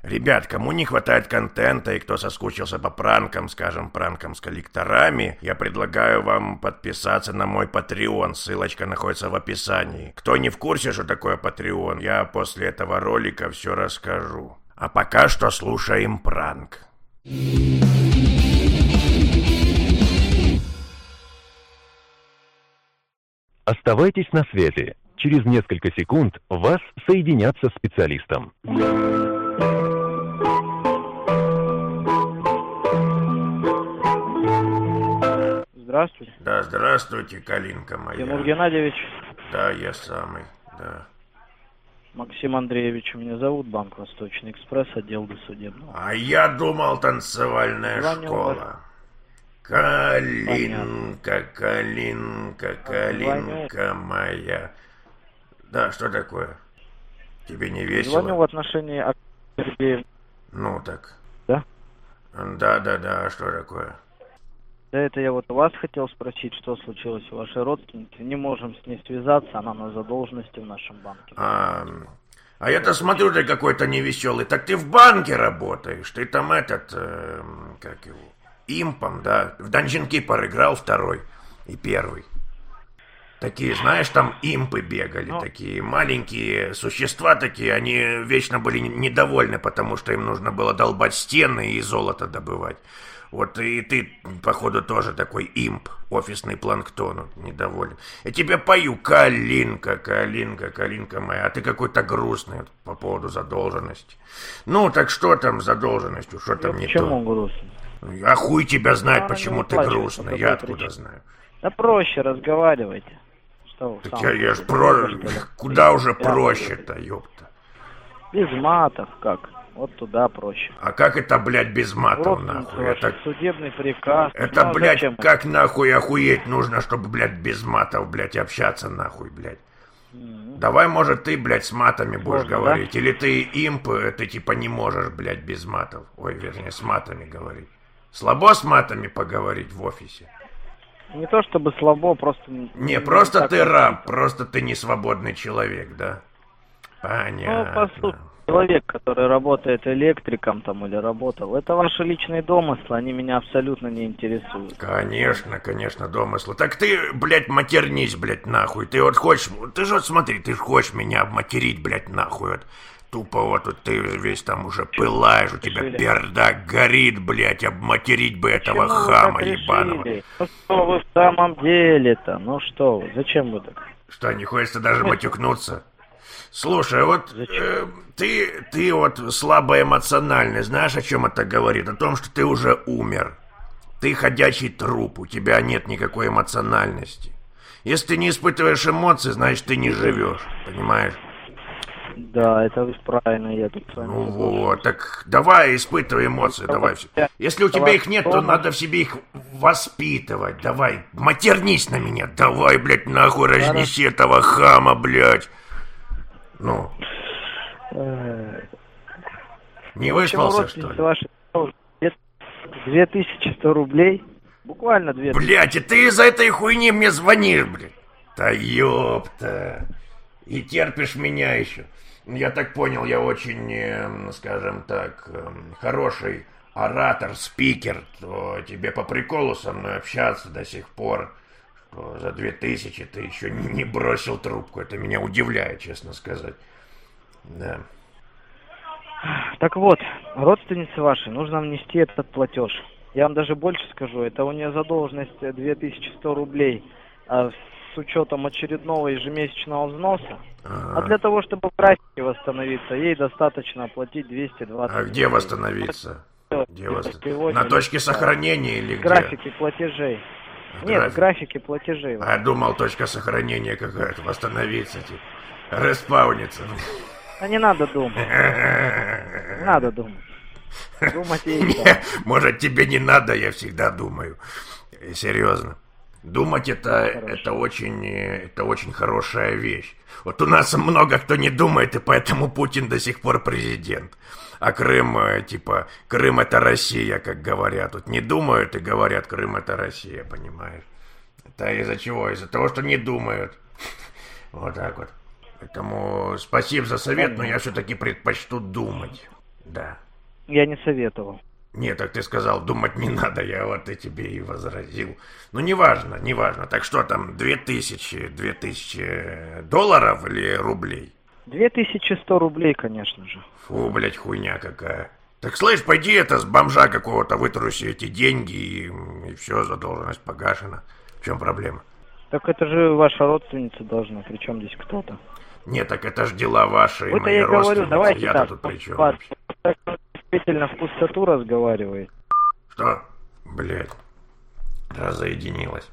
Ребят, кому не хватает контента и кто соскучился по пранкам, скажем, пранкам с коллекторами, я предлагаю вам подписаться на мой Patreon, ссылочка находится в описании. Кто не в курсе, что такое Patreon, я после этого ролика все расскажу. А пока что слушаем пранк. Оставайтесь на связи. Через несколько секунд вас соединят со специалистом. Здравствуйте. Да, здравствуйте, Калинка моя. Тимур Геннадьевич. Да, я самый, да. Максим Андреевич, меня зовут, Банк Восточный экспресс, отдел досудебного. А я думал, танцевальная Звоню школа. Калинка, Калинка, Калинка моя. Да, что такое? Тебе не весело? Звоню в отношении Сергея. Ну так. Да? Да, а что такое? Да, это я вот у вас хотел спросить, что случилось у вашей родственницы. Не можем с ней связаться, она на задолженности в нашем банке. А я-то смотрю, ты какой-то невеселый. Так ты в банке работаешь, ты там как его, импом, да? В Dungeon Keeper играл второй и первый. Такие, знаешь, там импы бегали, такие маленькие существа такие, они вечно были недовольны, потому что им нужно было долбать стены и золото добывать. Вот и ты, походу, тоже такой имп, офисный планктон, недоволен. Я тебе пою, Калинка, Калинка, Калинка моя, а ты какой-то грустный по поводу задолженности. Ну, так что там с задолженностью, что там не то? Почему грустный? А хуй тебя знает, почему ты плачет, грустный, я откуда знаю. Да проще разговаривайте. Так я ж куда уже проще-то, ёпта. Без матов как? Вот туда проще. А как это, блядь, без матов, нахуй? Это судебный приказ. Это, блядь, как нахуй охуеть нужно, чтобы, блядь, без матов, блядь, общаться, нахуй, блядь. Давай, может, ты, блядь, с матами будешь говорить. Да? Или ты имп, ты типа не можешь, блядь, без матов. Ой, вернее, с матами говорить. Слабо с матами поговорить в офисе? Не то чтобы слабо, просто... Не, просто ты раб, просто ты не свободный человек, да? Понятно. Ну, по сути, человек, который работает электриком там или работал, это ваши личные домыслы, они меня абсолютно не интересуют. Конечно, домыслы. Так ты, блядь, матернись, блядь, нахуй. Ты вот хочешь, ты же вот смотри, ты же хочешь меня обматерить, блядь, нахуй, вот. Тупо вот ты весь там уже пылаешь, у тебя пердак горит, блядь, обматерить бы этого хама ебаного. Ну что вы в самом деле-то, ну что вы, зачем вы так? Что, не хочется даже матюкнуться? Слушай, вот ты вот слабо эмоциональный, знаешь, о чем это говорит? О том, что ты уже умер. Ты ходячий труп, у тебя нет никакой эмоциональности. Если ты не испытываешь эмоций, значит, ты не живешь, понимаешь? Да, это правильно, я тут с вами. Ну вот, так давай испытывай эмоции, давай. Если у тебя их нет, то надо в себе их воспитывать. Давай, матернись на меня, давай, блядь, нахуй разнеси этого хама, блядь. Ну. Не выспался, что ли? Ваши 2100 рублей. Буквально 2000. Блядь, и ты из-за этой хуйни мне звонишь, блядь. Да ёпта. И терпишь меня еще. Я так понял, я очень, скажем так, хороший оратор, спикер. То тебе по приколу со мной общаться до сих пор. Что за 2000 ты еще не бросил трубку. Это меня удивляет, честно сказать. Да. Так вот, родственнице вашей нужно внести этот платеж. Я вам даже больше скажу, это у нее задолженность 2100 рублей. С учетом очередного ежемесячного взноса. А для того, чтобы в графике восстановиться, ей достаточно оплатить 220. А где восстановиться? На точке сохранения или где? Графики платежей. Нет, в графике платежей. А я думал, точка сохранения какая-то, восстановиться, типа, респауниться. А не надо думать. Не надо думать. Думать ей. Может, тебе не надо, я всегда думаю. Серьезно. Думать это очень хорошая вещь. Вот у нас много кто не думает, и поэтому Путин до сих пор президент. А Крым, Крым это Россия, как говорят. Тут не думают и говорят, Крым это Россия, понимаешь? Это из-за чего? Из-за того, что не думают. Вот так вот. Поэтому спасибо за совет, но я все-таки предпочту думать. Да. Я не советовал. Нет, так ты сказал, думать не надо, я вот и тебе и возразил. Ну, неважно, неважно. Так что там, 2000 долларов или рублей? 2100 рублей, конечно же. Фу, блядь, хуйня какая. Так слышь, пойди это с бомжа какого-то вытруси эти деньги, и все, задолженность погашена. В чем проблема? Так это же ваша родственница должна, причем здесь кто-то. Нет, так это ж дела ваши и Вот мои я и говорю, родственницы. давайте Я-то так. тут при чем Вас вообще? действительно в пустоту разговаривает. Что? Блядь, разоединилась.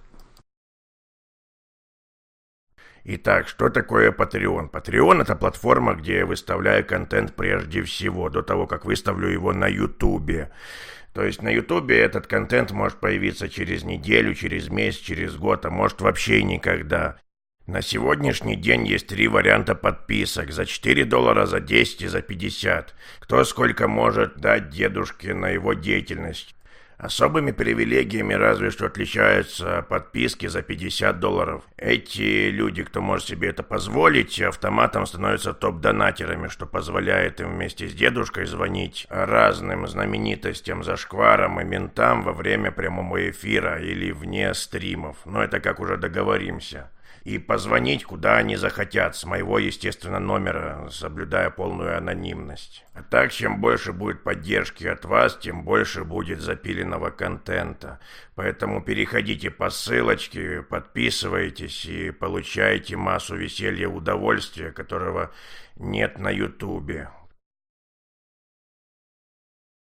Итак, что такое Patreon? Patreon — это платформа, где я выставляю контент прежде всего, до того, как выставлю его на Ютубе. То есть на Ютубе этот контент может появиться через неделю, через месяц, через год, а может вообще никогда. На сегодняшний день есть 3 варианта подписок: за 4 доллара, за 10 и за 50. Кто сколько может дать дедушке на его деятельность. Особыми привилегиями разве что отличаются подписки за 50 долларов. Эти люди, кто может себе это позволить, автоматом становятся топ-донатерами, что позволяет им вместе с дедушкой звонить разным знаменитостям, зашкварам и ментам во время прямого эфира или вне стримов. Но это как уже договоримся. И позвонить куда они захотят, с моего, естественно, номера, соблюдая полную анонимность. А так, чем больше будет поддержки от вас, тем больше будет запиленного контента. Поэтому переходите по ссылочке, подписывайтесь и получайте массу веселья и удовольствия, которого нет на Ютубе.